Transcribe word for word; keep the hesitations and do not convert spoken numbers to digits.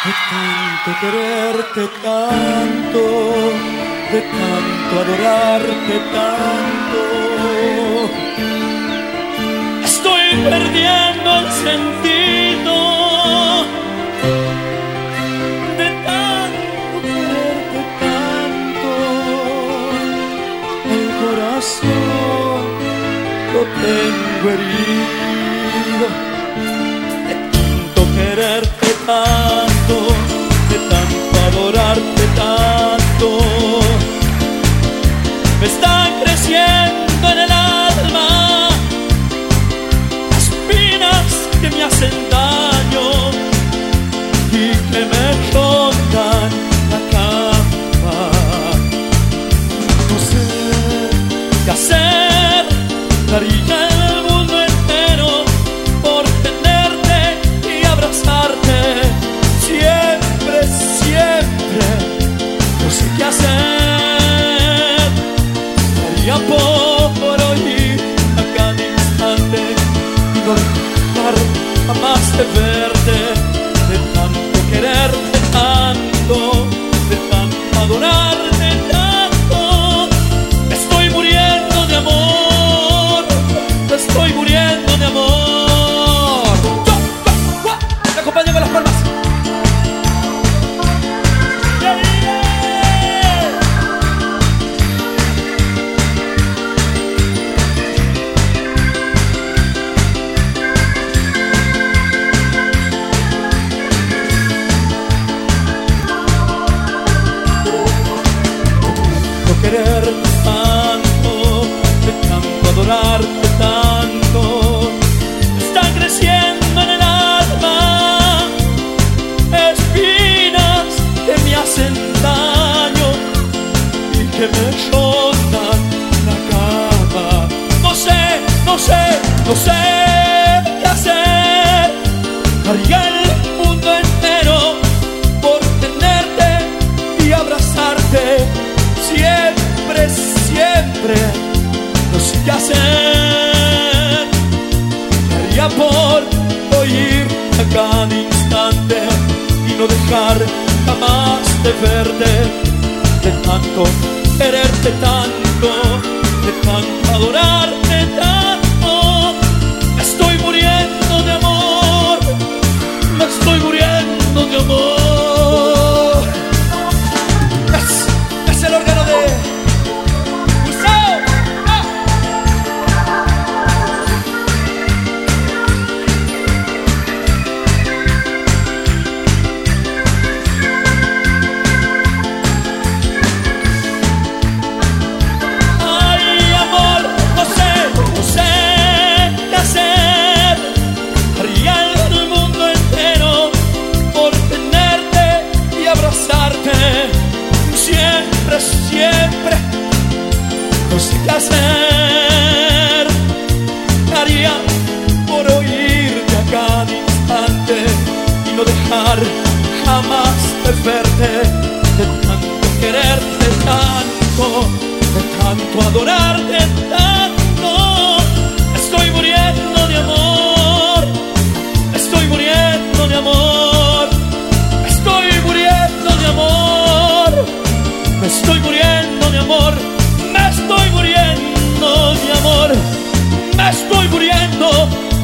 De tanto quererte tanto, de tanto adorarte tanto, estoy perdiendo el sentido. De tanto quererte tanto, el corazón lo tengo herido. De tanto quererte tanto, de tanto adorarte tanto, me están creciendo en el alma espinas que me hacen daño y que me rondan la cama. No sé qué hacer, daría el mundo entero por tenerte y abrazarte siempre, siempre. No sé qué hacer, daría por oír a cada instante y no dejar jamás de verte. De tanto quererte tanto, de tanto adorarte tanto, me estoy muriendo de amor, me estoy muriendo de amor. ¡Yo! ¡Yo! ¡Me acompañan con las palmas! Quererte tanto, de tanto adorarte tanto, están creciendo en el alma espinas que me hacen daño y que me rondan la cama. No sé, no sé, no sé qué hacer, haría el mundo entero por tenerte y abrazarte siempre, siempre. No sé qué hacer, haría por oír a cada instante y no dejar jamás de verte. De tanto quererte tanto, de tanto adorarte tanto, me estoy muriendo de amor, me estoy muriendo de amor. Es, es el órgano de siempre. No sé qué hacer, haría por oírte a cada instante y no dejar jamás de verte. De tanto quererte tanto, de tanto adorarte tanto, estoy muriendo de amor, estoy muriendo de amor, estoy muriendo de amor. Me estoy muriendo de amor, me estoy muriendo de amor, me estoy muriendo